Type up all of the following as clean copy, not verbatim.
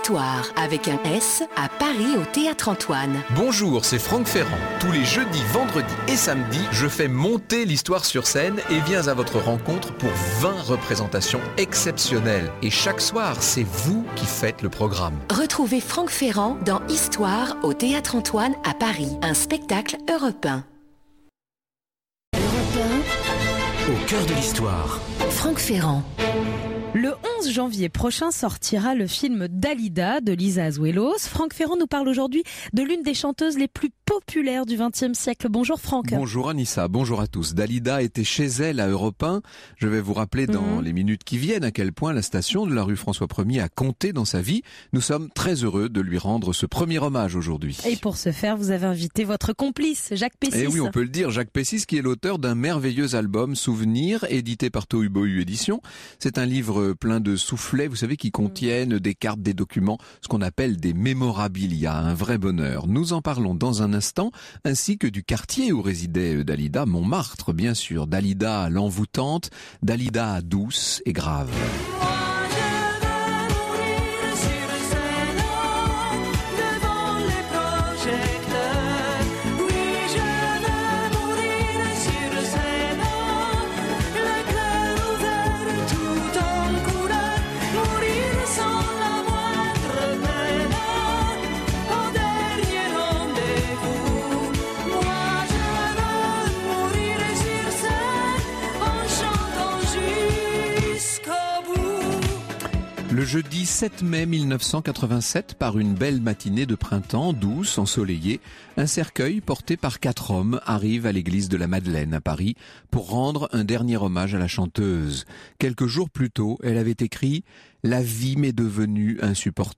Histoire avec un S à Paris au Théâtre Antoine. Bonjour, c'est Franck Ferrand. Tous les jeudis, vendredis et samedis, je fais monter l'histoire sur scène et viens à votre rencontre pour 20 représentations exceptionnelles. Et chaque soir, c'est vous qui faites le programme. Retrouvez Franck Ferrand dans Histoire au Théâtre Antoine à Paris, un spectacle européen. Au cœur de l'histoire. Franck Ferrand. Le 11 janvier prochain sortira le film Dalida de Lisa Azuelos. Franck Ferrand nous parle aujourd'hui de l'une des chanteuses les plus populaires du XXe siècle. Bonjour Franck. Bonjour Anissa, bonjour à tous. Dalida était chez elle à Europe 1. Je vais vous rappeler dans les minutes qui viennent à quel point la station de la rue François 1er a compté dans sa vie. Nous sommes très heureux de lui rendre ce premier hommage aujourd'hui. Et pour ce faire, vous avez invité votre complice, Jacques Pessis. Et oui, on peut le dire, Jacques Pessis qui est l'auteur d'un merveilleux album Souvenirs, édité par Tohubohu Éditions. C'est un livre plein de soufflets, vous savez, qui contiennent des cartes, des documents, ce qu'on appelle des mémorabilia, un vrai bonheur. Nous en parlons dans un instant, ainsi que du quartier où résidait Dalida, Montmartre, bien sûr. Dalida l'envoûtante, Dalida douce et grave. Le jeudi 7 mai 1987, par une belle matinée de printemps, douce, ensoleillée, un cercueil porté par 4 hommes arrive à l'église de la Madeleine à Paris pour rendre un dernier hommage à la chanteuse. Quelques jours plus tôt, elle avait écrit « La vie m'est devenue insupportable ».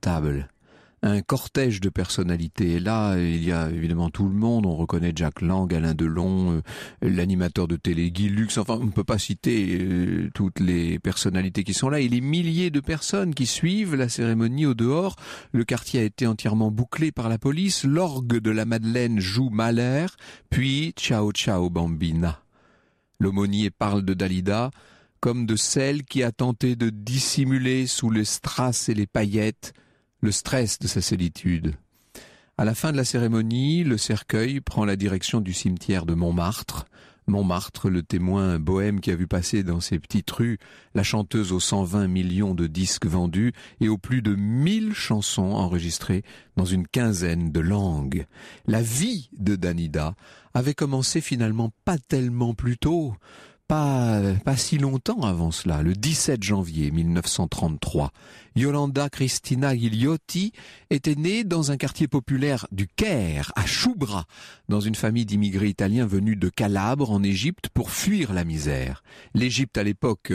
Un cortège de personnalités. Et là, il y a évidemment tout le monde. On reconnaît Jack Lang, Alain Delon, l'animateur de télé Guy Lux. Enfin, on ne peut pas citer toutes les personnalités qui sont là. Et les milliers de personnes qui suivent la cérémonie au dehors. Le quartier a été entièrement bouclé par la police. L'orgue de la Madeleine joue Mahler, puis Ciao Ciao Bambina. L'aumônier parle de Dalida comme de celle qui a tenté de dissimuler sous les strass et les paillettes le stress de sa solitude. À la fin de la cérémonie, le cercueil prend la direction du cimetière de Montmartre. Montmartre, le témoin bohème qui a vu passer dans ses petites rues la chanteuse aux 120 millions de disques vendus et aux plus de 1000 chansons enregistrées dans une quinzaine de langues. La vie de Dalida avait commencé finalement pas tellement plus tôt. Pas si longtemps avant cela, le 17 janvier 1933, Yolanda Cristina Gigliotti était née dans un quartier populaire du Caire, à Choubra, dans une famille d'immigrés italiens venus de Calabre en Égypte pour fuir la misère. L'Égypte à l'époque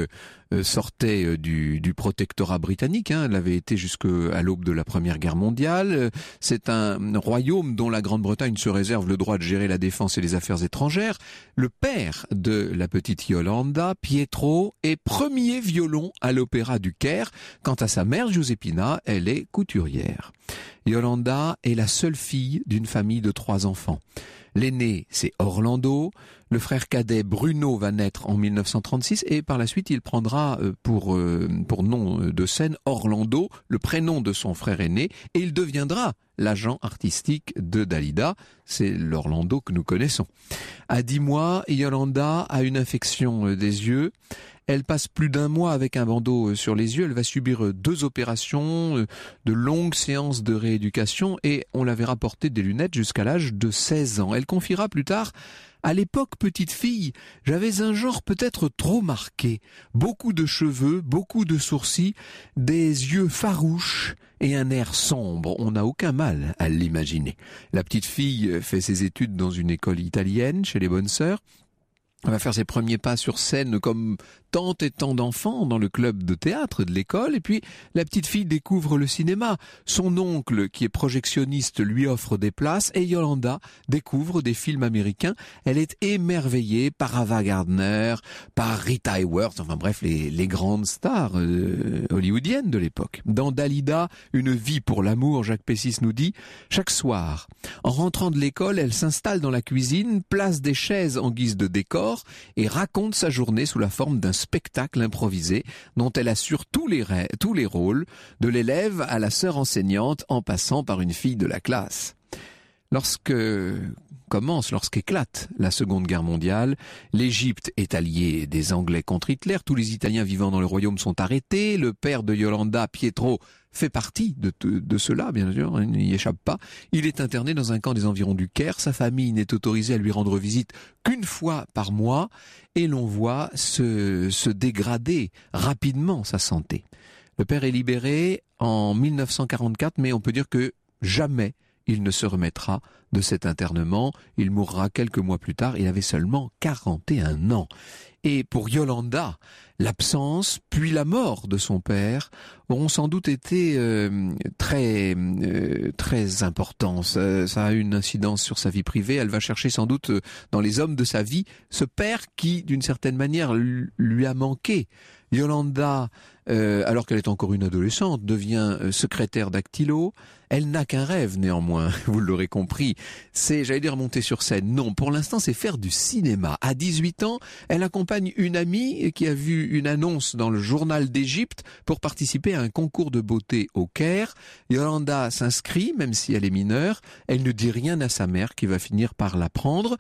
sortait du protectorat britannique, elle avait été jusqu'à l'aube de la Première Guerre mondiale. C'est un royaume dont la Grande-Bretagne se réserve le droit de gérer la défense et les affaires étrangères. Le père de la petite Yolanda, Pietro, est premier violon à l'Opéra du Caire. Quant à sa mère, Giuseppina, elle est couturière. Yolanda est la seule fille d'une famille de 3 enfants. L'aîné, c'est Orlando. Le frère cadet Bruno va naître en 1936 et par la suite, il prendra pour nom de scène Orlando, le prénom de son frère aîné, et il deviendra l'agent artistique de Dalida. C'est l'Orlando que nous connaissons. À 10 mois, Yolanda a une infection des yeux. Elle passe plus d'1 mois avec un bandeau sur les yeux. Elle va subir 2 opérations, de longues séances de rééducation et on la verra porter des lunettes jusqu'à l'âge de 16 ans. Elle confiera plus tard: à l'époque, petite fille, j'avais un genre peut-être trop marqué. Beaucoup de cheveux, beaucoup de sourcils, des yeux farouches et un air sombre. On n'a aucun mal à l'imaginer. La petite fille fait ses études dans une école italienne, chez les bonnes sœurs. Elle va faire ses premiers pas sur scène comme tant et tant d'enfants dans le club de théâtre de l'école. Et puis, la petite fille découvre le cinéma. Son oncle, qui est projectionniste, lui offre des places et Yolanda découvre des films américains. Elle est émerveillée par Ava Gardner, par Rita Hayworth, enfin bref, les grandes stars hollywoodiennes de l'époque. Dans Dalida, une vie pour l'amour, Jacques Pessis nous dit: chaque soir, en rentrant de l'école, elle s'installe dans la cuisine, place des chaises en guise de décor, bord et raconte sa journée sous la forme d'un spectacle improvisé dont elle assure tous les rôles, de l'élève à la sœur enseignante en passant par une fille de la classe. Lorsqu'éclate la Seconde Guerre mondiale, l'Égypte est alliée des Anglais contre Hitler, tous les Italiens vivant dans le royaume sont arrêtés, le père de Yolanda, Pietro, fait partie de cela, bien sûr, il n'y échappe pas. Il est interné dans un camp des environs du Caire, sa famille n'est autorisée à lui rendre visite qu'une fois par mois, et l'on voit se dégrader rapidement sa santé. Le père est libéré en 1944, mais on peut dire que jamais il ne se remettra de cet internement. Il mourra quelques mois plus tard. Il avait seulement 41 ans. Et pour Yolanda, l'absence puis la mort de son père auront sans doute été très importants. Ça a une incidence sur sa vie privée. Elle va chercher sans doute dans les hommes de sa vie ce père qui, d'une certaine manière, lui a manqué. Yolanda, alors qu'elle est encore une adolescente, devient secrétaire dactylo. Elle n'a qu'un rêve néanmoins, vous l'aurez compris, c'est, monter sur scène. Non, pour l'instant c'est faire du cinéma. À 18 ans, elle accompagne une amie qui a vu une annonce dans le journal d'Égypte pour participer à un concours de beauté au Caire. Yolanda s'inscrit, même si elle est mineure, elle ne dit rien à sa mère qui va finir par l'apprendre.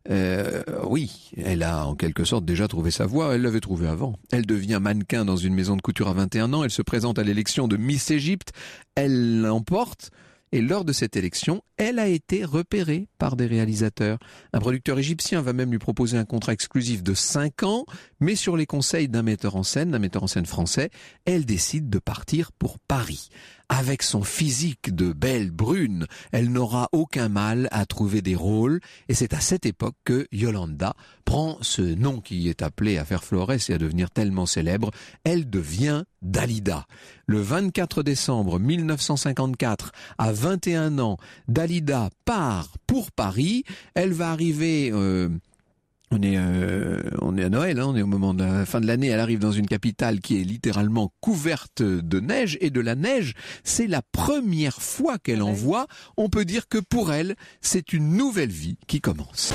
Oui, elle a en quelque sorte déjà trouvé sa voie, elle l'avait trouvée avant. Elle devient mannequin dans une maison de couture à 21 ans, elle se présente à l'élection de Miss Égypte, elle l'emporte, et lors de cette élection, elle a été repérée par des réalisateurs. Un producteur égyptien va même lui proposer un contrat exclusif de 5 ans, mais sur les conseils d'un metteur en scène français, elle décide de partir pour Paris. Avec son physique de belle brune, elle n'aura aucun mal à trouver des rôles, et c'est à cette époque que Yolanda prend ce nom qui est appelé à faire florès et à devenir tellement célèbre. Elle devient Dalida. Le 24 décembre 1954, à 21 ans, Dalida part pour Paris. Elle va arriver... On est à Noël, on est au moment de la fin de l'année, elle arrive dans une capitale qui est littéralement couverte de neige, et de la neige, c'est la première fois qu'elle en voit. On peut dire que pour elle, c'est une nouvelle vie qui commence.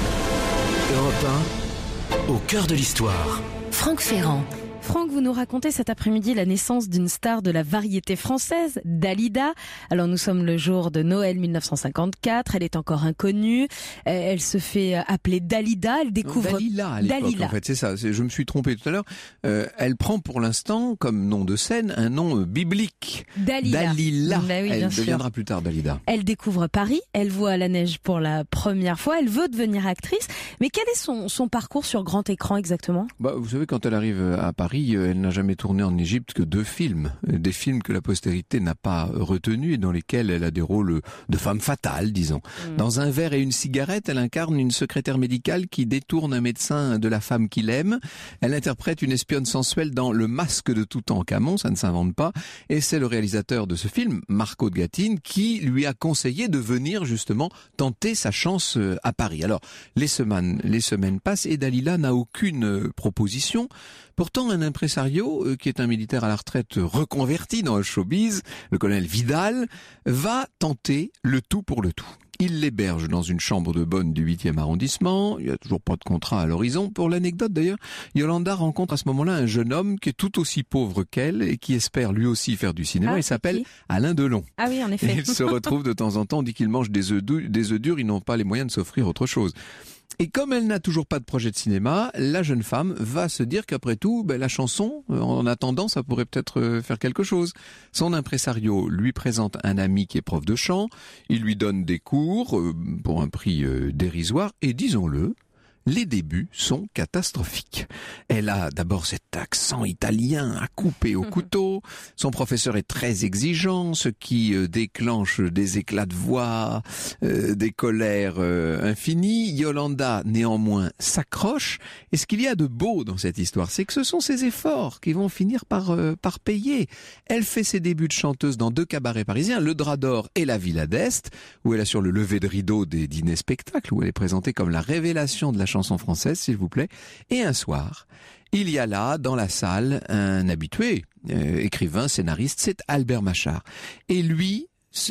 Europe 1, au cœur de l'histoire. Franck Ferrand. Franck, vous nous racontez cet après-midi la naissance d'une star de la variété française, Dalida. Alors nous sommes le jour de Noël 1954, elle est encore inconnue, elle se fait appeler Dalida, elle découvre... Dalila à l'époque, Dalila. En fait, c'est ça, je me suis trompé tout à l'heure. Elle prend pour l'instant, comme nom de scène, un nom biblique. Dalila. Ben oui, elle bien sûr. deviendra plus tard Dalida. Elle découvre Paris, elle voit la neige pour la première fois, elle veut devenir actrice, mais quel est son parcours sur grand écran exactement ? Vous savez, quand elle arrive à Paris, elle n'a jamais tourné en Égypte que 2 films. Des films que la postérité n'a pas retenus et dans lesquels elle a des rôles de femme fatale, disons. Dans Un verre et une cigarette, elle incarne une secrétaire médicale qui détourne un médecin de la femme qu'il aime. Elle interprète une espionne sensuelle dans Le masque de Toutankhamon, ça ne s'invente pas. Et c'est le réalisateur de ce film, Marco de Gatine, qui lui a conseillé de venir justement tenter sa chance à Paris. Alors, les semaines passent et Dalila n'a aucune proposition. Pourtant, un impresario, qui est un militaire à la retraite reconverti dans le showbiz, le colonel Vidal, va tenter le tout pour le tout. Il l'héberge dans une chambre de bonne du 8e arrondissement. Il n'y a toujours pas de contrat à l'horizon. Pour l'anecdote d'ailleurs, Yolanda rencontre à ce moment-là un jeune homme qui est tout aussi pauvre qu'elle et qui espère lui aussi faire du cinéma. Il s'appelle Alain Delon. Ah oui, en effet. Et ils se retrouvent de temps en temps. On dit qu'ils mangent des œufs durs, ils n'ont pas les moyens de s'offrir autre chose. Et comme elle n'a toujours pas de projet de cinéma, la jeune femme va se dire qu'après tout, la chanson, en attendant, ça pourrait peut-être faire quelque chose. Son impresario lui présente un ami qui est prof de chant, il lui donne des cours pour un prix dérisoire, et disons-le, les débuts sont catastrophiques. Elle a d'abord cet accent italien à couper au couteau. Son professeur est très exigeant, ce qui déclenche des éclats de voix, des colères infinies. Yolanda, néanmoins, s'accroche. Et ce qu'il y a de beau dans cette histoire, c'est que ce sont ses efforts qui vont finir par payer. Elle fait ses débuts de chanteuse dans 2 cabarets parisiens, le Drap d'Or et la Villa d'Est, où elle assure le lever de rideau des dîners-spectacles, où elle est présentée comme la révélation de la chanson française, s'il vous plaît. Et un soir, il y a là, dans la salle, un habitué, écrivain, scénariste, c'est Albert Machard. Et lui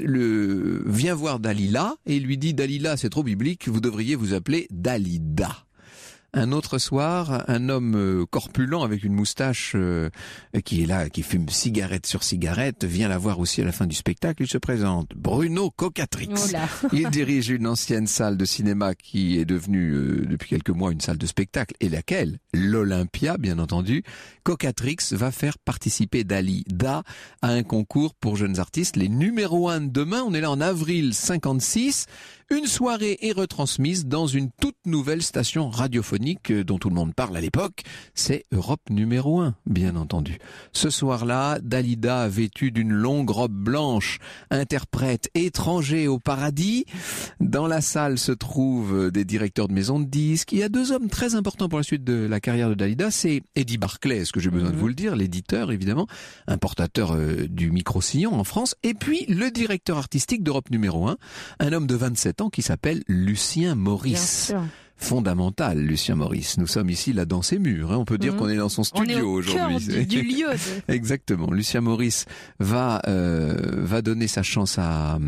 vient voir Dalila et lui dit « Dalila, c'est trop biblique, vous devriez vous appeler Dalida ». Un autre soir, un homme corpulent avec une moustache qui est là, qui fume cigarette sur cigarette, vient la voir aussi à la fin du spectacle. Il se présente, Bruno Cocatrix. Il dirige une ancienne salle de cinéma qui est devenue depuis quelques mois une salle de spectacle. Et laquelle? L'Olympia, bien entendu. Cocatrix va faire participer Dalida à un concours pour jeunes artistes, les numéro 1 de demain. On est là en avril 56. Une soirée est retransmise dans une toute nouvelle station radiophonique dont tout le monde parle à l'époque. C'est Europe numéro 1, bien entendu. Ce soir-là, Dalida, vêtue d'une longue robe blanche, interprète Étranger au paradis. Dans la salle se trouvent des directeurs de maisons de disques. Il y a deux hommes très importants pour la suite de la carrière de Dalida. C'est Eddie Barclay, est-ce que j'ai besoin de vous le dire, l'éditeur évidemment, importateur du micro-sillon en France. Et puis le directeur artistique d'Europe numéro 1, un homme de 27 ans qui s'appelle Lucien Maurice. Fondamental, Lucien Maurice. Nous sommes ici là dans ses murs. On peut dire qu'on est dans son studio aujourd'hui. Du lieu. Exactement. Lucien Maurice va donner sa chance à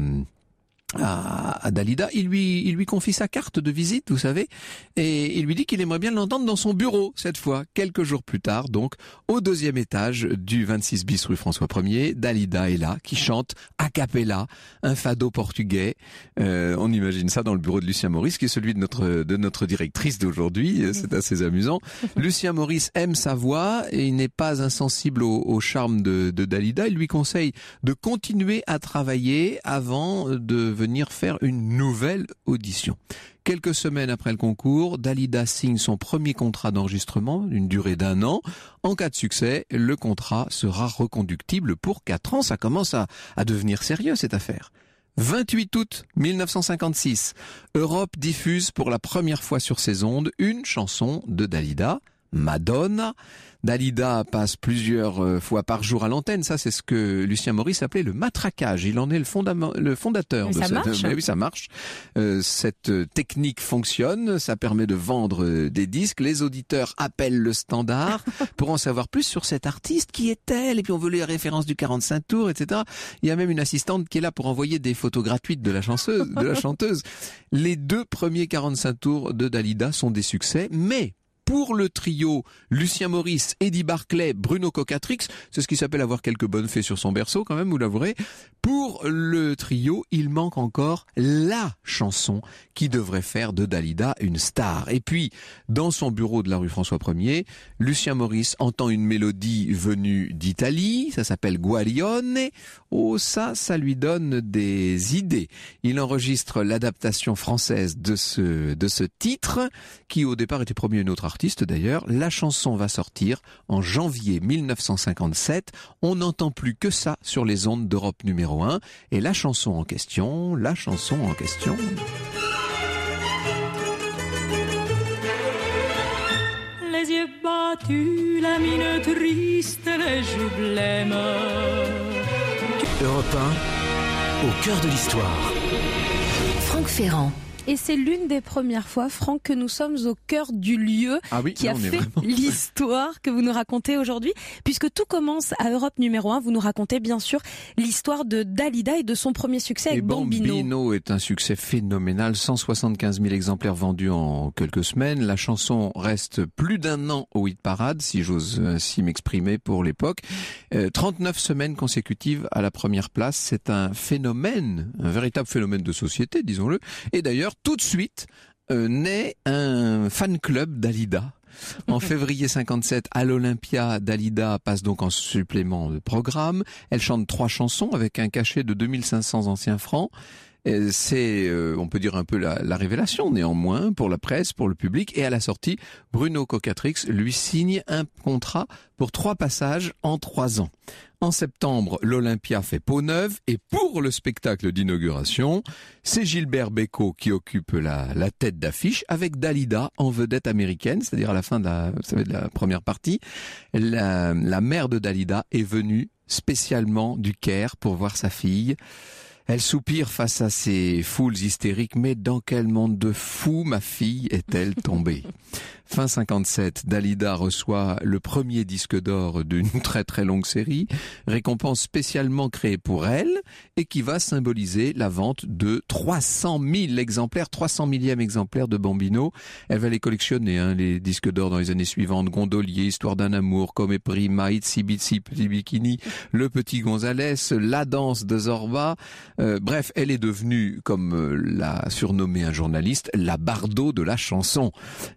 Dalida. Il lui confie sa carte de visite, vous savez, et il lui dit qu'il aimerait bien l'entendre dans son bureau cette fois. Quelques jours plus tard, donc, au 2e étage du 26 bis rue François 1er, Dalida est là, qui chante a cappella, un fado portugais. On imagine ça dans le bureau de Lucien Maurice, qui est celui de notre directrice d'aujourd'hui. C'est assez amusant. Lucien Maurice aime sa voix et il n'est pas insensible au charme de Dalida. Il lui conseille de continuer à travailler avant de venir faire une nouvelle audition. Quelques semaines après le concours, Dalida signe son premier contrat d'enregistrement d'une durée d'1 an. En cas de succès, le contrat sera reconductible pour 4 ans. Ça commence à devenir sérieux cette affaire. 28 août 1956, Europe diffuse pour la première fois sur ses ondes une chanson de Dalida, Madonna. Dalida passe plusieurs fois par jour à l'antenne. Ça, c'est ce que Lucien Maurice appelait le matraquage. Il en est le fondateur de cette. Mais oui, ça marche. Cette technique fonctionne. Ça permet de vendre des disques. Les auditeurs appellent le standard pour en savoir plus sur cet artiste. Qui est-elle? Et puis on veut les références du 45 tours, etc. Il y a même une assistante qui est là pour envoyer des photos gratuites de la chanteuse. Les 2 premiers 45 tours de Dalida sont des succès, mais pour le trio Lucien Maurice, Eddie Barclay, Bruno Cocatrix, c'est ce qui s'appelle avoir quelques bonnes fées sur son berceau quand même, vous l'avouerez. Pour le trio, il manque encore la chanson qui devrait faire de Dalida une star. Et puis, dans son bureau de la rue François 1er, Lucien Maurice entend une mélodie venue d'Italie, ça s'appelle Guarione. Oh, ça lui donne des idées. Il enregistre l'adaptation française de ce titre, qui au départ était promis à une autre artiste d'ailleurs. La chanson va sortir en janvier 1957. On n'entend plus que ça sur les ondes d'Europe numéro 1. Et la chanson en question... Les yeux battus, la mine triste, les joues blêmes. Europe 1, au cœur de l'histoire. Franck Ferrand. Et c'est l'une des premières fois, Franck, que nous sommes au cœur du lieu qui a fait l'histoire que vous nous racontez aujourd'hui. Puisque tout commence à Europe numéro 1, vous nous racontez bien sûr l'histoire de Dalida et de son premier succès avec Bambino. Bambino est un succès phénoménal, 175 000 exemplaires vendus en quelques semaines. La chanson reste plus d'1 an au hit parade, si j'ose ainsi m'exprimer pour l'époque. 39 semaines consécutives à la première place. C'est un phénomène, un véritable phénomène de société, disons-le. Et d'ailleurs, tout de suite, naît un fan club Dalida. En février 57, à l'Olympia, Dalida passe donc en supplément de programme. Elle chante 3 chansons avec un cachet de 2500 anciens francs. C'est, on peut dire un peu la révélation néanmoins pour la presse, pour le public. Et à la sortie, Bruno Cocatrix lui signe un contrat pour 3 passages en 3 ans. En septembre, l'Olympia fait peau neuve et pour le spectacle d'inauguration, c'est Gilbert Bécaud qui occupe la tête d'affiche avec Dalida en vedette américaine, c'est-à-dire à la fin de la première partie. La mère de Dalida est venue spécialement du Caire pour voir sa fille. Elle soupire face à ces foules hystériques, mais dans quel monde de fous ma fille est-elle tombée? Fin 57, Dalida reçoit le premier disque d'or d'une très très longue série, récompense spécialement créée pour elle et qui va symboliser la vente de 300 000 exemplaires, 300 millième exemplaires de Bambino. Elle va les collectionner, les disques d'or dans les années suivantes, Gondolier, Histoire d'un amour, Come Prima, Itsy Bitsy, Petit Bikini, Le Petit Gonzalez, La danse de Zorba. Bref, elle est devenue, comme l'a surnommé un journaliste, la Bardot de la chanson.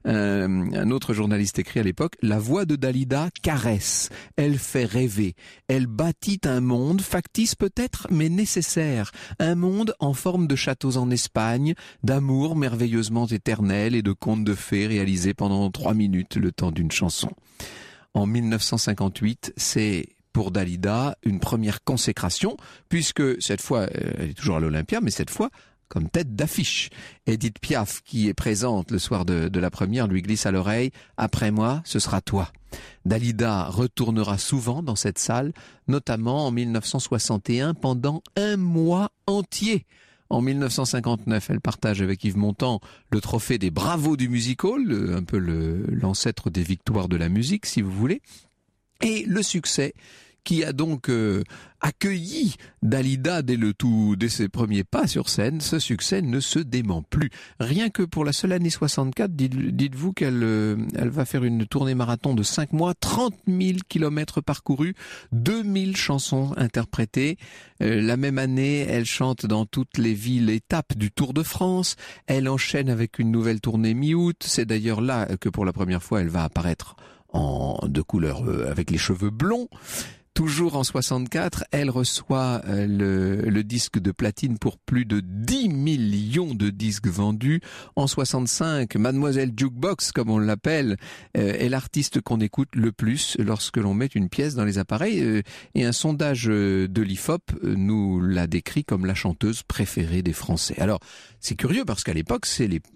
Un autre journaliste écrit à l'époque, la voix de Dalida caresse, elle fait rêver, elle bâtit un monde, factice peut-être, mais nécessaire, un monde en forme de châteaux en Espagne, d'amour merveilleusement éternel et de contes de fées réalisés pendant 3 minutes, le temps d'une chanson. En 1958, c'est pour Dalida une première consécration, puisque cette fois, elle est toujours à l'Olympia, mais cette fois, comme tête d'affiche. Edith Piaf, qui est présente le soir de la première, lui glisse à l'oreille « Après moi, ce sera toi ». Dalida retournera souvent dans cette salle, notamment en 1961, pendant 1 mois entier. En 1959, elle partage avec Yves Montand le trophée des Bravos du Music Hall, un peu l'ancêtre des victoires de la musique, si vous voulez. Et le succès qui a donc accueilli Dalida dès ses premiers pas sur scène, ce succès ne se dément plus. Rien que pour la seule année 64, dites-vous qu'elle va faire une tournée marathon de 5 mois, 30 000 kilomètres parcourus, 2000 chansons interprétées. La même année, elle chante dans toutes les villes étapes du Tour de France. Elle enchaîne avec une nouvelle tournée mi-août. C'est d'ailleurs là que pour la première fois, elle va apparaître de couleur avec les cheveux blonds. Toujours en 64, elle reçoit le disque de platine pour plus de 10 millions de disques vendus. En 65, Mademoiselle Jukebox, comme on l'appelle, est l'artiste qu'on écoute le plus lorsque l'on met une pièce dans les appareils. Et un sondage de l'IFOP nous l'a décrit comme la chanteuse préférée des Français. Alors, c'est curieux parce qu'à l'époque,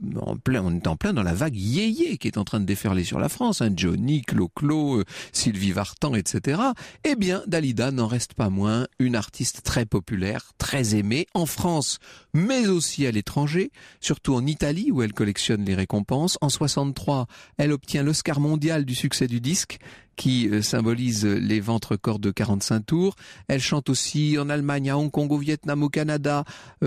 on est en plein dans la vague yéyé qui est en train de déferler sur la France. Johnny, Clo-Clo, Sylvie Vartan, etc. Eh bien, Dalida n'en reste pas moins une artiste très populaire, très aimée en France, mais aussi à l'étranger, surtout en Italie où elle collectionne les récompenses. En 63, elle obtient l'Oscar mondial du succès du disque, qui symbolise les ventes records de 45 tours. Elle chante aussi en Allemagne, à Hong Kong, au Vietnam, au Canada,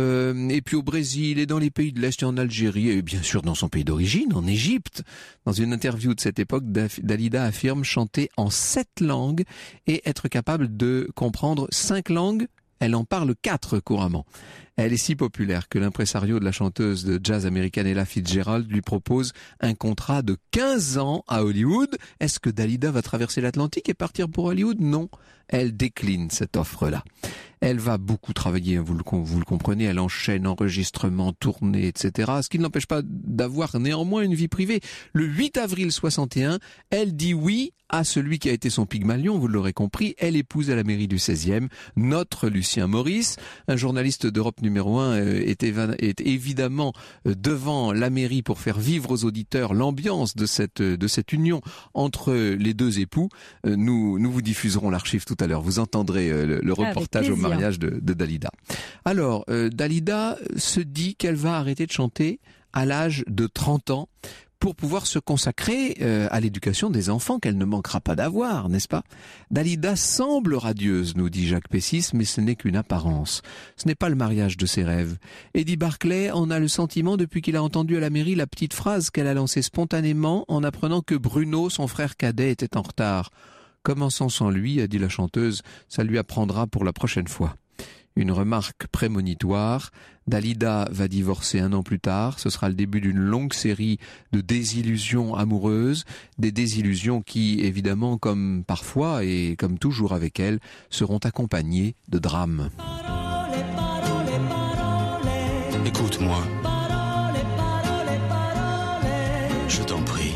et puis au Brésil, et dans les pays de l'Est, et en Algérie, et bien sûr dans son pays d'origine, en Égypte. Dans une interview de cette époque, Dalida affirme chanter en 7 langues et être capable de comprendre 5 langues. Elle en parle 4 couramment. Elle est si populaire que l'impresario de la chanteuse de jazz américaine Ella Fitzgerald lui propose un contrat de 15 ans à Hollywood. Est-ce que Dalida va traverser l'Atlantique et partir pour Hollywood? Non. Elle décline cette offre-là. Elle va beaucoup travailler, vous le comprenez, elle enchaîne enregistrements, tournées, etc. Ce qui ne l'empêche pas d'avoir néanmoins une vie privée. Le 8 avril 61, elle dit oui à celui qui a été son Pygmalion, vous l'aurez compris. Elle épouse à la mairie du 16e notre Lucien Maurice. Un journaliste d'Europe numéro 1 est évidemment devant la mairie pour faire vivre aux auditeurs l'ambiance de cette union entre les deux époux. Nous vous diffuserons l'archive tout à l'heure. Vous entendrez le reportage au mariage de Dalida. Alors, Dalida se dit qu'elle va arrêter de chanter à l'âge de 30 ans pour pouvoir se consacrer à l'éducation des enfants qu'elle ne manquera pas d'avoir, n'est-ce pas? Dalida semble radieuse, nous dit Jacques Pessis, mais ce n'est qu'une apparence. Ce n'est pas le mariage de ses rêves. Eddie Barclay en a le sentiment depuis qu'il a entendu à la mairie la petite phrase qu'elle a lancée spontanément en apprenant que Bruno, son frère cadet, était en retard. Commençons sans lui, a dit la chanteuse, ça lui apprendra pour la prochaine fois. Une remarque prémonitoire, Dalida va divorcer 1 an plus tard, ce sera le début d'une longue série de désillusions amoureuses, des désillusions qui, évidemment, comme parfois et comme toujours avec elle, seront accompagnées de drames. Écoute-moi. Je t'en prie.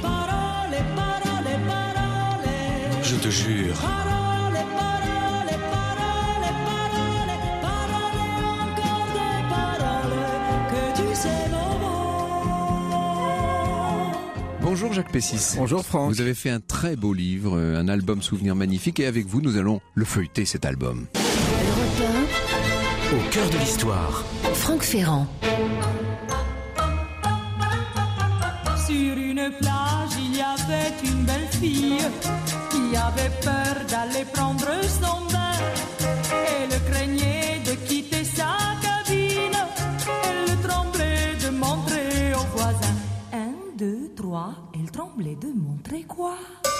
Je te jure. Bonjour Jacques Pessis. Bonjour Franck. Vous avez fait un très beau livre, un album souvenir magnifique, et avec vous, nous allons le feuilleter, cet album. Au cœur de l'histoire. Franck Ferrand. Sur une plage, il il y avait une belle fille qui avait peur d'aller prendre son bain. Elle craignait de quitter sa cabine. Elle tremblait de montrer aux voisins. 1, 2, 3, elle tremblait de montrer quoi?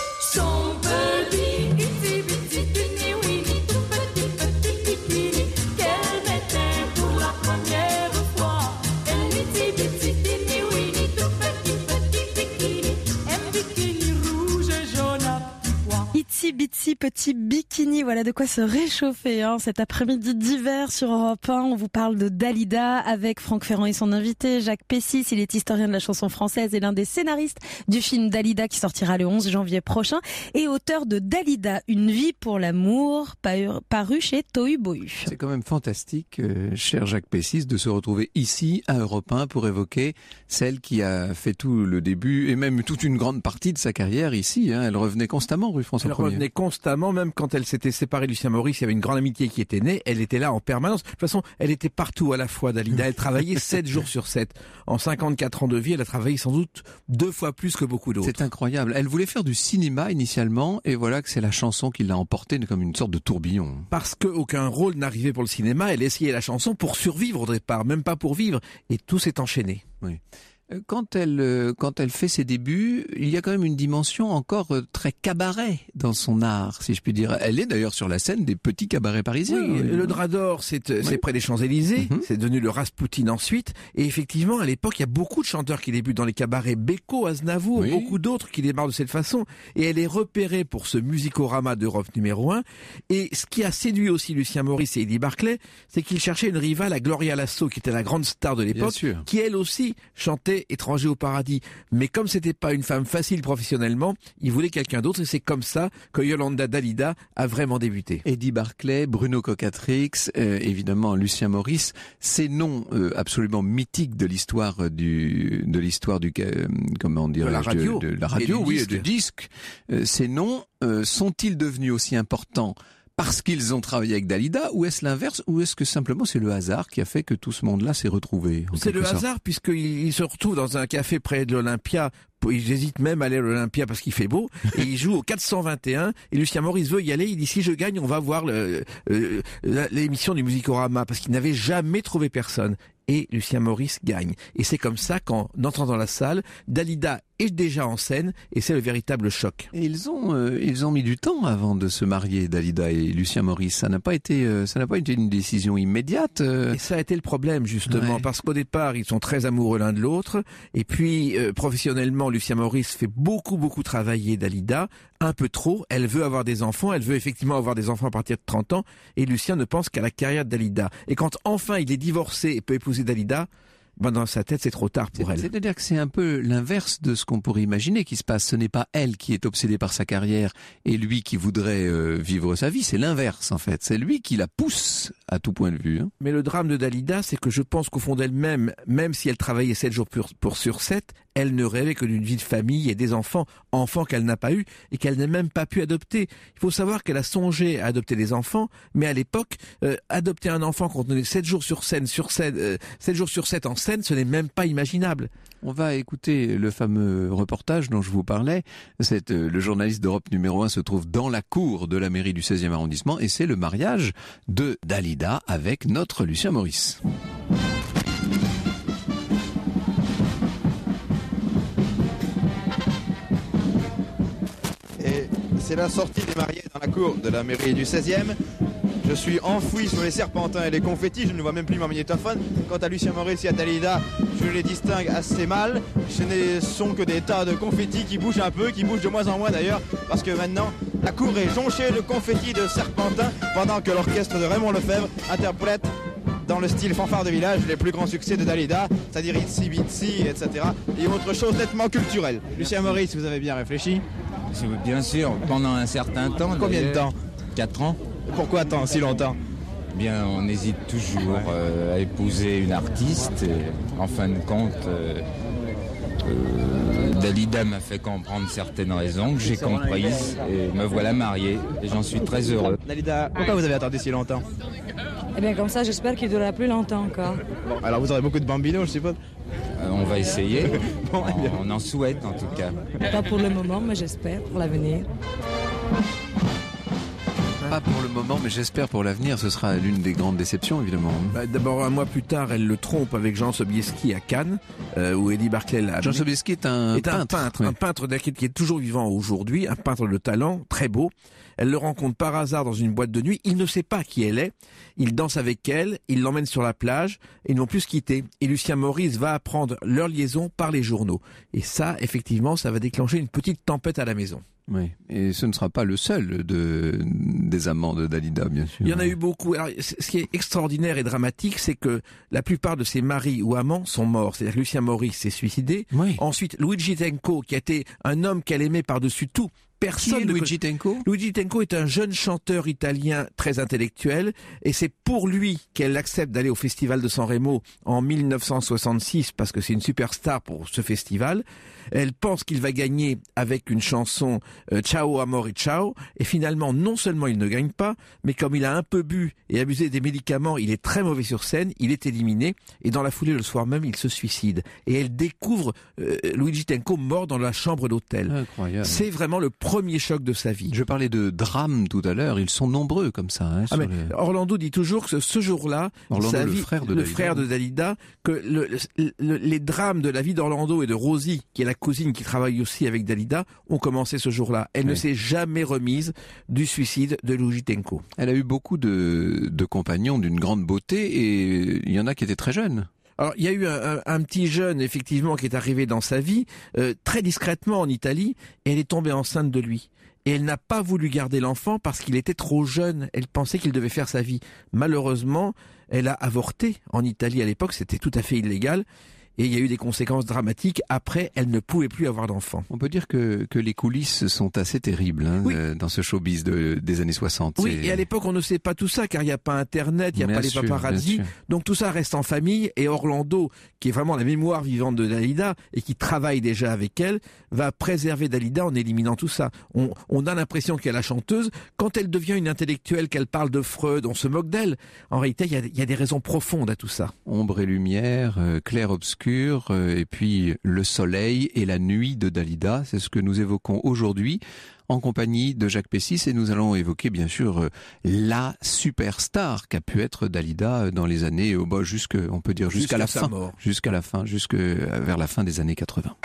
Son petit itsy bitsy tiny weeny tout petit petit bikini qu'elle mettait pour la première fois. Un itsy bitsy tiny weeny tout petit petit bikini, un bikini rouge et jaune à petits pois. Itsy bitsy petit bikini, voilà de quoi se réchauffer cet après-midi d'hiver sur Europe 1. On vous parle de Dalida avec Franck Ferrand et son invité Jacques Pessis. Il est historien de la chanson française et l'un des scénaristes du film Dalida qui sortira le 11 janvier prochain et auteur de Dalida, une vie pour l'amour, paru chez Tohu Bohu. C'est quand même fantastique, cher Jacques Pessis, de se retrouver ici à Europe 1 pour évoquer celle qui a fait tout le début et même toute une grande partie de sa carrière ici. Elle revenait constamment rue François Ier. Elle revenait constamment, même quand elle s'était séparée de Lucien Maurice, il y avait une grande amitié qui était née, elle était là en permanence. De toute façon, elle était partout à la fois, Dalida. Elle travaillait 7 jours sur 7. En 54 ans de vie, elle a travaillé sans doute 2 fois plus que beaucoup d'autres. C'est incroyable. Elle voulait faire du cinéma initialement et voilà que c'est la chanson qui l'a emportée comme une sorte de tourbillon. Parce qu'aucun rôle n'arrivait pour le cinéma, elle essayait la chanson pour survivre au départ, même pas pour vivre. Et tout s'est enchaîné. Oui. Quand elle fait ses débuts, il y a quand même une dimension encore très cabaret dans son art, si je puis dire. Elle est d'ailleurs sur la scène des petits cabarets parisiens. Oui, le Drap d'Or, c'est près des Champs-Élysées, c'est devenu le Rasputin ensuite. Et effectivement, à l'époque, il y a beaucoup de chanteurs qui débutent dans les cabarets. Beko, Aznavour, beaucoup d'autres qui démarrent de cette façon. Et elle est repérée pour ce musicorama d'Europe numéro 1. Et ce qui a séduit aussi Lucien Maurice et Eddie Barclay, c'est qu'ils cherchaient une rivale à Gloria Lasso, qui était la grande star de l'époque, qui elle aussi chantait Étranger au paradis. Mais comme c'était pas une femme facile professionnellement, il voulait quelqu'un d'autre et c'est comme ça que Yolanda Dalida a vraiment débuté. Eddie Barclay, Bruno Cocatrix, évidemment Lucien Maurice, ces noms absolument mythiques de l'histoire comment dire, de la radio, et du disque. Ces noms sont-ils devenus aussi importants parce qu'ils ont travaillé avec Dalida, ou est-ce l'inverse, ou est-ce que simplement c'est le hasard qui a fait que tout ce monde-là s'est retrouvé? C'est le hasard, puisqu'il se retrouve dans un café près de l'Olympia. Il hésite même à aller à l'Olympia parce qu'il fait beau, et il joue au 421, et Lucien Maurice veut y aller, il dit si je gagne on va voir l'émission du Musicorama, parce qu'il n'avait jamais trouvé personne. Et Lucien Maurice gagne. Et c'est comme ça qu'en entrant dans la salle, Dalida est déjà en scène et c'est le véritable choc. Et ils ont mis du temps avant de se marier, Dalida et Lucien Maurice. Ça n'a pas été une décision immédiate. Et ça a été le problème justement, parce qu'au départ ils sont très amoureux l'un de l'autre. Et puis professionnellement, Lucien Maurice fait beaucoup travailler Dalida, un peu trop. Elle veut avoir des enfants, elle veut effectivement avoir des enfants à partir de 30 ans. Et Lucien ne pense qu'à la carrière de Dalida. Et quand enfin il est divorcé et peut épouser Dalida, dans sa tête, c'est trop tard pour elle. C'est-à-dire que c'est un peu l'inverse de ce qu'on pourrait imaginer qui se passe. Ce n'est pas elle qui est obsédée par sa carrière et lui qui voudrait vivre sa vie. C'est l'inverse, en fait. C'est lui qui la pousse à tout point de vue. Mais le drame de Dalida, c'est que je pense qu'au fond d'elle-même, même si elle travaillait 7 jours sur 7, elle ne rêvait que d'une vie de famille et des enfants qu'elle n'a pas eu et qu'elle n'a même pas pu adopter. Il faut savoir qu'elle a songé à adopter des enfants, mais à l'époque, adopter un enfant quand on est 7 jours sur 7 en scène, ce n'est même pas imaginable. On va écouter le fameux reportage dont je vous parlais. Le journaliste d'Europe numéro 1 se trouve dans la cour de la mairie du 16e arrondissement et c'est le mariage de Dalida avec notre Lucien Maurice. Et c'est la sortie des mariés dans la cour de la mairie du 16e. Je suis enfoui sur les serpentins et les confettis, je ne vois même plus mon magnétophone. Quant à Lucien Maurice et à Dalida, je les distingue assez mal. Ce ne sont que des tas de confettis qui bougent un peu, qui bougent de moins en moins d'ailleurs, parce que maintenant, la cour est jonchée de confettis de serpentins, pendant que l'orchestre de Raymond Lefebvre interprète dans le style fanfare de village les plus grands succès de Dalida, c'est-à-dire Itsy Bitsy, etc. et autre chose nettement culturelle. Lucien Maurice, vous avez bien réfléchi? Bien sûr, pendant un certain temps. Combien de temps? 4 ans. Pourquoi tant si longtemps? Bien, on hésite toujours à épouser une artiste. Et, en fin de compte, Dalida m'a fait comprendre certaines raisons que j'ai comprises et me voilà marié. Et j'en suis très heureux. Dalida, pourquoi vous avez attendu si longtemps? Eh bien, comme ça, j'espère qu'il durera plus longtemps encore. Bon, alors vous aurez beaucoup de bambinos, je suppose? On va essayer. On en souhaite en tout cas. Pas pour le moment, mais j'espère pour l'avenir. Pas pour le moment, mais j'espère pour l'avenir. Ce sera l'une des grandes déceptions, évidemment. D'abord, un mois plus tard, elle le trompe avec Jean Sobieski à Cannes, où Eddie Barclay l'a amené. Jean Sobieski est un peintre. Un peintre qui est toujours vivant aujourd'hui, un peintre de talent, très beau. Elle le rencontre par hasard dans une boîte de nuit. Il ne sait pas qui elle est. Il danse avec elle. Il l'emmène sur la plage. Ils n'ont plus se quitter. Et Lucien Maurice va apprendre leur liaison par les journaux. Et ça, effectivement, ça va déclencher une petite tempête à la maison. Oui, et ce ne sera pas le seul des amants de Dalida, bien sûr. Il y en a eu beaucoup. Alors, ce qui est extraordinaire et dramatique, c'est que la plupart de ses maris ou amants sont morts. C'est-à-dire que Lucien Maurice s'est suicidé. Oui. Ensuite, Luigi Tenco, qui a été un homme qu'elle aimait par-dessus tout. Personne. Qui est Luigi Tenco ? Luigi Tenco est un jeune chanteur italien très intellectuel, et c'est pour lui qu'elle accepte d'aller au festival de San Remo en 1966 parce que c'est une superstar pour ce festival. Elle pense qu'il va gagner avec une chanson Ciao Amore Ciao, et finalement non seulement il ne gagne pas, mais comme il a un peu bu et abusé des médicaments, il est très mauvais sur scène, il est éliminé, et dans la foulée le soir même il se suicide. Et elle découvre Luigi Tenco mort dans la chambre d'hôtel. Incroyable. C'est vraiment le premier choc de sa vie. Je parlais de drame tout à l'heure, ils sont nombreux comme ça. Orlando dit toujours que ce jour-là, le frère de Dalida, que les drames de la vie d'Orlando et de Rosie, qui est la cousine qui travaille aussi avec Dalida, ont commencé ce jour-là. Elle ne s'est jamais remise du suicide de Luigi Tenco. Elle a eu beaucoup de compagnons d'une grande beauté, et il y en a qui étaient très jeunes. Alors, il y a eu un petit jeune, effectivement, qui est arrivé dans sa vie, très discrètement en Italie, et elle est tombée enceinte de lui. Et elle n'a pas voulu garder l'enfant parce qu'il était trop jeune. Elle pensait qu'il devait faire sa vie. Malheureusement, elle a avorté en Italie à l'époque, c'était tout à fait illégal. Et il y a eu des conséquences dramatiques. Après, elle ne pouvait plus avoir d'enfant. On peut dire que les coulisses sont assez terribles dans ce showbiz des années 60. Oui, et à l'époque, on ne sait pas tout ça, car il n'y a pas Internet, il n'y a pas les paparazzi. Donc tout ça reste en famille. Et Orlando, qui est vraiment la mémoire vivante de Dalida, et qui travaille déjà avec elle, va préserver Dalida en éliminant tout ça. On a l'impression qu'elle est la chanteuse. Quand elle devient une intellectuelle, qu'elle parle de Freud, on se moque d'elle. En réalité, il y a des raisons profondes à tout ça. Ombre et lumière, clair-obscur, et puis le soleil et la nuit de Dalida, c'est ce que nous évoquons aujourd'hui en compagnie de Jacques Pessis, et nous allons évoquer bien sûr la superstar qu'a pu être Dalida dans les années, jusqu'à la fin, vers la fin des années 80.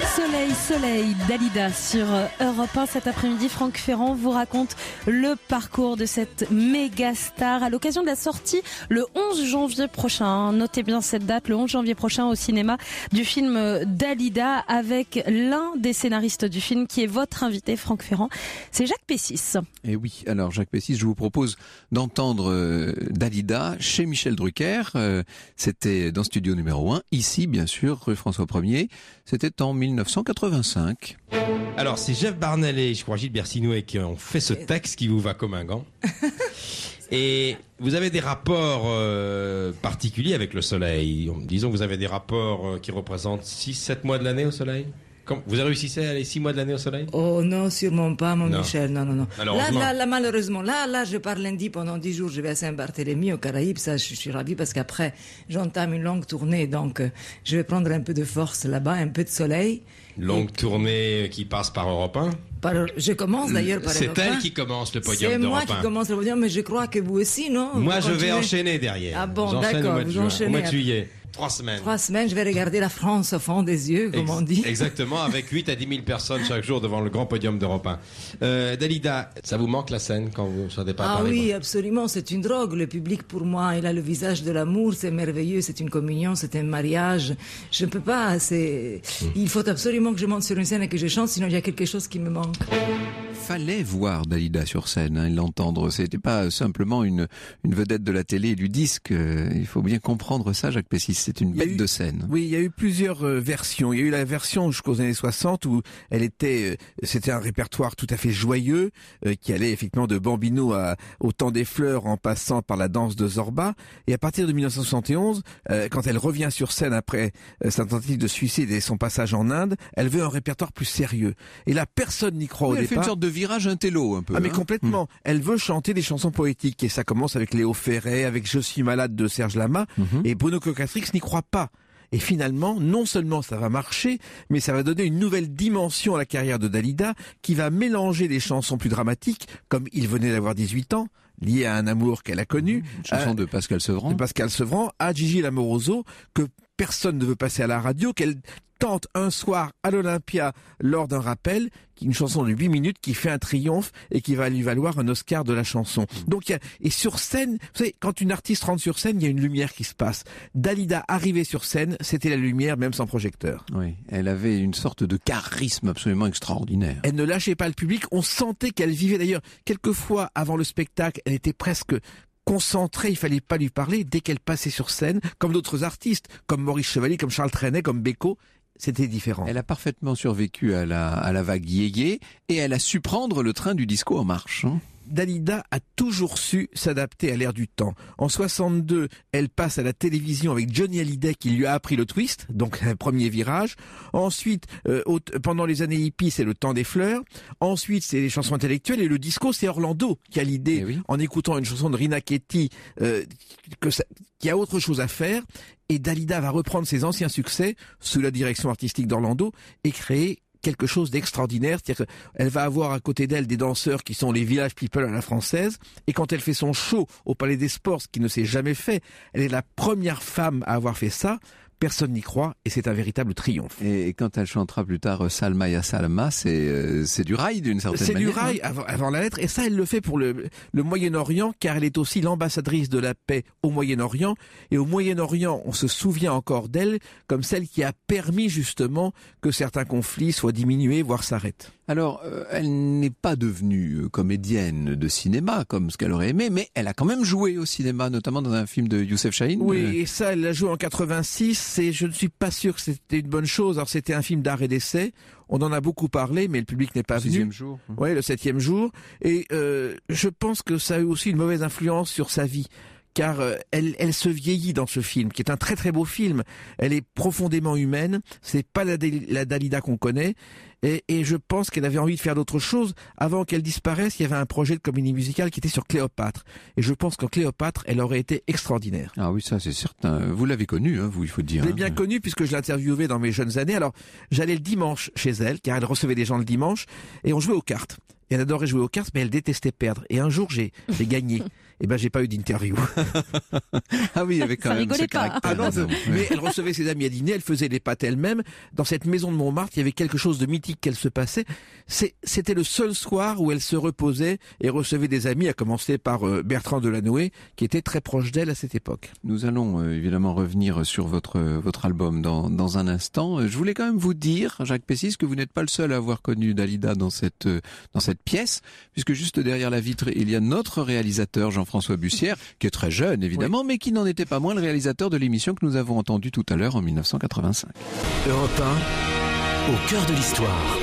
Soleil, Dalida sur Europe 1. Cet après-midi, Franck Ferrand vous raconte le parcours de cette méga star à l'occasion de la sortie le 11 janvier prochain. Notez bien cette date, le 11 janvier prochain au cinéma, du film Dalida, avec l'un des scénaristes du film qui est votre invité, Franck Ferrand. C'est Jacques Pessis. Et oui, alors Jacques Pessis, je vous propose d'entendre Dalida chez Michel Drucker. C'était dans Studio numéro 1, ici bien sûr, rue François 1er. C'était en 1985. Alors c'est Jeff Barnel et je crois Gilles Bersinouet qui ont fait ce texte qui vous va comme un gant. Et vous avez des rapports particuliers avec le soleil. Disons que vous avez des rapports qui représentent 6-7 mois de l'année au soleil. Vous réussissez à aller 6 mois de l'année au soleil? Oh non, sûrement pas, mon Michel, non. Là, malheureusement, là, je pars lundi pendant 10 jours, je vais à Saint-Barthélemy, aux Caraïbes, ça, je suis ravie parce qu'après, j'entame une longue tournée, donc je vais prendre un peu de force là-bas, un peu de soleil. Longue tournée qui passe par Europe 1? Je commence d'ailleurs par Europe 1. C'est elle qui commence le podium d'Europe 1. C'est moi qui commence le podium, mais je crois que vous aussi, non? Moi, je vais enchaîner derrière. Ah bon, d'accord, vous enchaînez. Au mois de juillet. 3 semaines. 3 semaines, je vais regarder la France au fond des yeux, comme on dit. Exactement, avec 8 à 10 000 personnes chaque jour devant le grand podium d'Europe 1. Dalida, ça vous manque la scène quand vous sortez pas à Paris? Ah oui, absolument, c'est une drogue. Le public, pour moi, il a le visage de l'amour, c'est merveilleux, c'est une communion, c'est un mariage. Je ne peux pas, il faut absolument que je monte sur une scène et que je chante, sinon il y a quelque chose qui me manque. Fallait voir Dalida sur scène, et l'entendre. C'était pas simplement une vedette de la télé et du disque. Il faut bien comprendre ça, Jacques Pessis. C'est une bête de scène. Oui, il y a eu plusieurs versions. Il y a eu la version jusqu'aux années 60 où c'était un répertoire tout à fait joyeux, qui allait effectivement de Bambino au Temps des Fleurs en passant par la danse de Zorba. Et à partir de 1971, quand elle revient sur scène après sa tentative de suicide et son passage en Inde, elle veut un répertoire plus sérieux. Et là, personne n'y croit au départ. Elle fait une sorte de virage intello un peu. Mais complètement. Elle veut chanter des chansons poétiques et ça commence avec Léo Ferré, avec Je suis malade de Serge Lama et Bruno Cocatrix n'y croit pas. Et finalement, non seulement ça va marcher, mais ça va donner une nouvelle dimension à la carrière de Dalida, qui va mélanger des chansons plus dramatiques, comme Il venait d'avoir 18 ans, lié à un amour qu'elle a connu. Une chanson de Pascal Sevran. À Gigi Lamoroso, que personne ne veut passer à la radio, qu'elle tente un soir à l'Olympia lors d'un rappel, une chanson de 8 minutes qui fait un triomphe et qui va lui valoir un Oscar de la chanson. Donc, et sur scène, vous savez, quand une artiste rentre sur scène, il y a une lumière qui se passe. Dalida arrivait sur scène, c'était la lumière, même sans projecteur. Oui, elle avait une sorte de charisme absolument extraordinaire. Elle ne lâchait pas le public, on sentait qu'elle vivait. D'ailleurs, quelquefois, avant le spectacle, elle était presque concentrée, il fallait pas lui parler. Dès qu'elle passait sur scène, comme d'autres artistes, comme Maurice Chevalier, comme Charles Trenet, comme Beko, c'était différent. Elle a parfaitement survécu à la vague yéyé et elle a su prendre le train du disco en marche. Dalida a toujours su s'adapter à l'ère du temps. En 62, elle passe à la télévision avec Johnny Hallyday qui lui a appris le twist, donc un premier virage. Ensuite, pendant les années hippies, c'est le temps des fleurs. Ensuite, c'est les chansons intellectuelles et le disco, c'est Orlando qui a l'idée, en écoutant une chanson de Rina Ketty, qui a autre chose à faire. Et Dalida va reprendre ses anciens succès sous la direction artistique d'Orlando et créer quelque chose d'extraordinaire. C'est-à-dire qu'elle va avoir à côté d'elle des danseurs qui sont les village people à la française. Et quand elle fait son show au Palais des Sports, ce qui ne s'est jamais fait, elle est la première femme à avoir fait ça. Personne n'y croit et c'est un véritable triomphe. Et quand elle chantera plus tard Salma ya Salma, c'est du rail d'une certaine manière. C'est du rail avant la lettre. Et ça, elle le fait pour le Moyen-Orient, car elle est aussi l'ambassadrice de la paix au Moyen-Orient. Et au Moyen-Orient, on se souvient encore d'elle comme celle qui a permis justement que certains conflits soient diminués, voire s'arrêtent. Alors, elle n'est pas devenue comédienne de cinéma comme ce qu'elle aurait aimé, mais elle a quand même joué au cinéma, notamment dans un film de Youssef Chahine. Oui, et ça, elle l'a joué en 86. Et je ne suis pas sûr que c'était une bonne chose. Alors, c'était un film d'art et d'essai. On en a beaucoup parlé, mais le public n'est pas venu. Le 7e jour. Oui, le 7e jour. Et je pense que ça a eu aussi une mauvaise influence sur sa vie. Car elle se vieillit dans ce film, qui est un très très beau film. Elle est profondément humaine. C'est pas la Dalida qu'on connaît. Et je pense qu'elle avait envie de faire d'autres choses. Avant qu'elle disparaisse, il y avait un projet de comédie musicale qui était sur Cléopâtre. Et je pense qu'en Cléopâtre, elle aurait été extraordinaire. Ah oui, ça c'est certain. Vous l'avez connue, vous, il faut dire. Je l'ai bien connue puisque je l'ai interviewée dans mes jeunes années. Alors, j'allais le dimanche chez elle, car elle recevait des gens le dimanche, et on jouait aux cartes. Et elle adorait jouer aux cartes, mais elle détestait perdre. Et un jour, j'ai gagné. Et ben, j'ai pas eu d'interview. Ah oui, il y avait quand même ce caractère. Ah non, mais elle recevait ses amis à dîner, elle faisait les pâtes elle-même. Dans cette maison de Montmartre, il y avait quelque chose de mythique qu'elle se passait. C'était le seul soir où elle se reposait et recevait des amis, à commencer par Bertrand Delanoë, qui était très proche d'elle à cette époque. Nous allons évidemment revenir sur votre album dans un instant. Je voulais quand même vous dire, Jacques Pessis, que vous n'êtes pas le seul à avoir connu Dalida dans cette pièce, puisque juste derrière la vitre, il y a notre réalisateur Jean-François Bussière, qui est très jeune évidemment, mais qui n'en était pas moins le réalisateur de l'émission que nous avons entendue tout à l'heure en 1985. Europe 1, au cœur de l'histoire.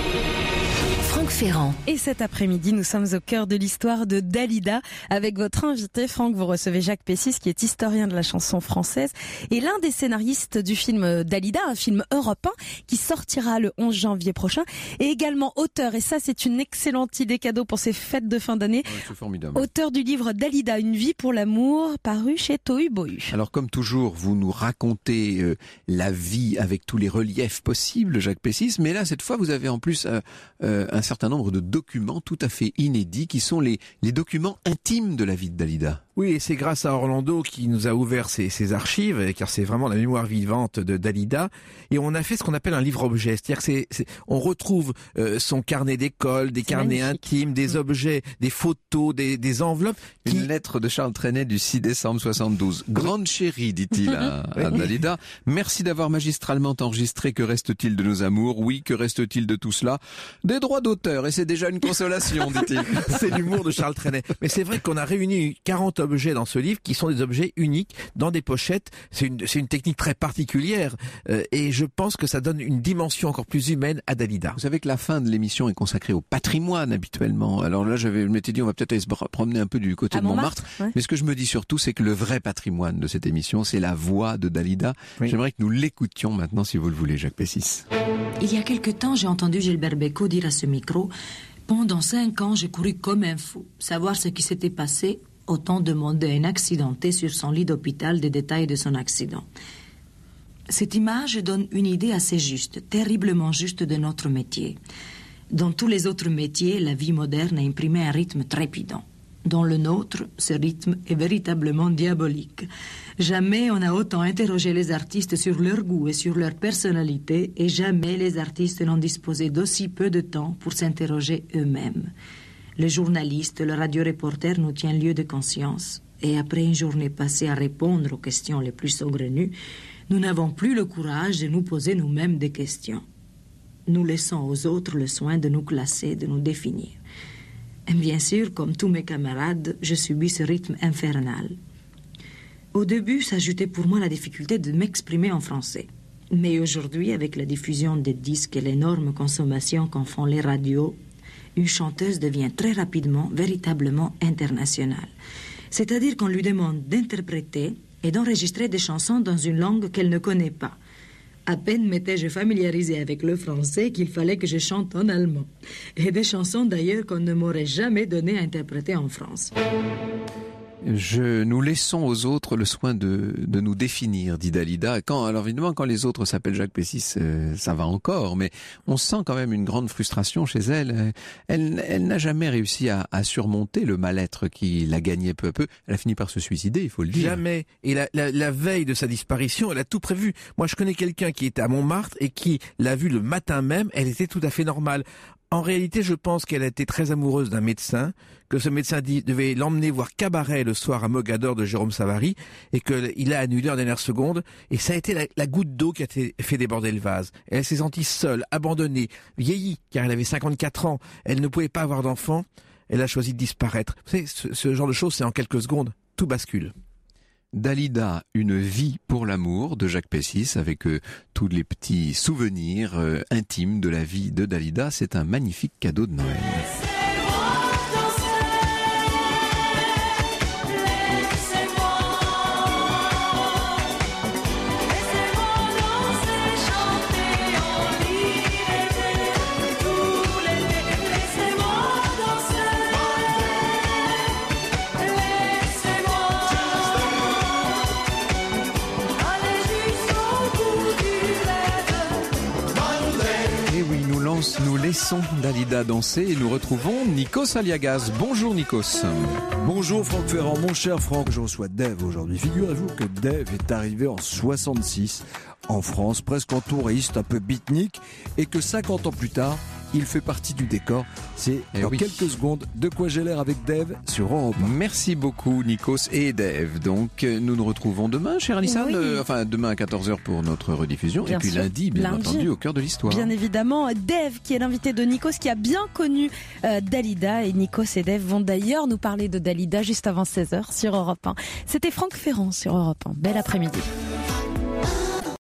Franck Ferrand. Et cet après-midi, nous sommes au cœur de l'histoire de Dalida. Avec votre invité, Franck, vous recevez Jacques Pessis, qui est historien de la chanson française et l'un des scénaristes du film Dalida, un film européen qui sortira le 11 janvier prochain, et également auteur, et ça c'est une excellente idée cadeau pour ces fêtes de fin d'année, c'est formidable. Auteur du livre Dalida, une vie pour l'amour, paru chez Tohu Bohu. Alors comme toujours, vous nous racontez la vie avec tous les reliefs possibles, Jacques Pessis, mais là cette fois vous avez en plus un certain nombre de documents tout à fait inédits qui sont les documents intimes de la vie de Dalida. Oui, et c'est grâce à Orlando qui nous a ouvert ses archives, car c'est vraiment la mémoire vivante de Dalida. Et on a fait ce qu'on appelle un livre-objet. C'est-à-dire que on retrouve son carnet d'école, des carnets intimes, des objets, des photos, des enveloppes. Une lettre de Charles Trenet du 6 décembre 72. Grande chérie, dit-il à Dalida. Merci d'avoir magistralement enregistré. Que reste-t-il de nos amours? Oui, que reste-t-il de tout cela? Des droits d'auteur, et c'est déjà une consolation, dit-il. C'est l'humour de Charles Trenet. Mais c'est vrai qu'on a réuni 40 objets dans ce livre qui sont des objets uniques dans des pochettes. C'est une technique très particulière et je pense que ça donne une dimension encore plus humaine à Dalida. Vous savez que la fin de l'émission est consacrée au patrimoine habituellement. Alors là, je m'étais dit on va peut-être aller se promener un peu du côté de Montmartre. Ouais. Mais ce que je me dis surtout, c'est que le vrai patrimoine de cette émission, c'est la voix de Dalida. Oui. J'aimerais que nous l'écoutions maintenant, si vous le voulez, Jacques Pessis. Il y a quelque temps, j'ai entendu Gilbert Bécaud dire à ce micro: pendant 5 ans, j'ai couru comme un fou. Savoir ce qui s'était passé, autant demander à un accidenté sur son lit d'hôpital des détails de son accident. Cette image donne une idée assez juste, terriblement juste de notre métier. Dans tous les autres métiers, la vie moderne a imprimé un rythme trépidant. Dans le nôtre, ce rythme est véritablement diabolique. Jamais on a autant interrogé les artistes sur leur goût et sur leur personnalité, et jamais les artistes n'ont disposé d'aussi peu de temps pour s'interroger eux-mêmes. Le journaliste, le radioreporter nous tient lieu de conscience, et après une journée passée à répondre aux questions les plus saugrenues, nous n'avons plus le courage de nous poser nous-mêmes des questions. Nous laissons aux autres le soin de nous classer, de nous définir. Et bien sûr, comme tous mes camarades, je subis ce rythme infernal. Au début, s'ajoutait pour moi la difficulté de m'exprimer en français. Mais aujourd'hui, avec la diffusion des disques et l'énorme consommation qu'en font les radios, une chanteuse devient très rapidement, véritablement internationale. C'est-à-dire qu'on lui demande d'interpréter et d'enregistrer des chansons dans une langue qu'elle ne connaît pas. À peine m'étais-je familiarisée avec le français qu'il fallait que je chante en allemand. Et des chansons d'ailleurs qu'on ne m'aurait jamais donné à interpréter en France. Nous laissons aux autres le soin de nous définir, dit Dalida. Alors évidemment, quand les autres s'appellent Jacques Pessis, ça va encore, mais on sent quand même une grande frustration chez elle. Elle n'a jamais réussi à surmonter le mal-être qui la gagnait peu à peu. Elle a fini par se suicider, il faut le dire. Jamais. Et la veille de sa disparition, elle a tout prévu. Moi, je connais quelqu'un qui était à Montmartre et qui l'a vue le matin même. Elle était tout à fait normale. En réalité, je pense qu'elle a été très amoureuse d'un médecin, que ce médecin devait l'emmener voir Cabaret le soir à Mogador de Jérôme Savary, et qu'il a annulé en dernière seconde, et ça a été la goutte d'eau qui a fait déborder le vase. Elle s'est sentie seule, abandonnée, vieillie, car elle avait 54 ans, elle ne pouvait pas avoir d'enfant, elle a choisi de disparaître. Vous savez, ce genre de choses, c'est en quelques secondes, tout bascule. Dalida, une vie pour l'amour de Jacques Pessis, avec tous les petits souvenirs intimes de la vie de Dalida. C'est un magnifique cadeau de Noël. Nous laissons Dalida danser et nous retrouvons Nikos Aliagas. Bonjour Nikos. Bonjour Franck Ferrand, mon cher Franck, je reçois Dave aujourd'hui. Figurez-vous que Dave est arrivé en 66 en France, presque en touriste, un peu beatnik, et que 50 ans plus tard, il fait partie du décor. C'est dans quelques secondes de quoi j'ai l'air avec Dave sur Europe 1. Merci beaucoup Nikos et Dave. Donc nous nous retrouvons demain, cher Alissa, demain à 14h pour notre rediffusion, et puis lundi, bien entendu, au cœur de l'histoire. Bien évidemment, Dave qui est l'invité de Nikos, qui a bien connu Dalida, et Nikos et Dave vont d'ailleurs nous parler de Dalida juste avant 16h sur Europe 1. C'était Franck Ferrand sur Europe 1. Bel après-midi.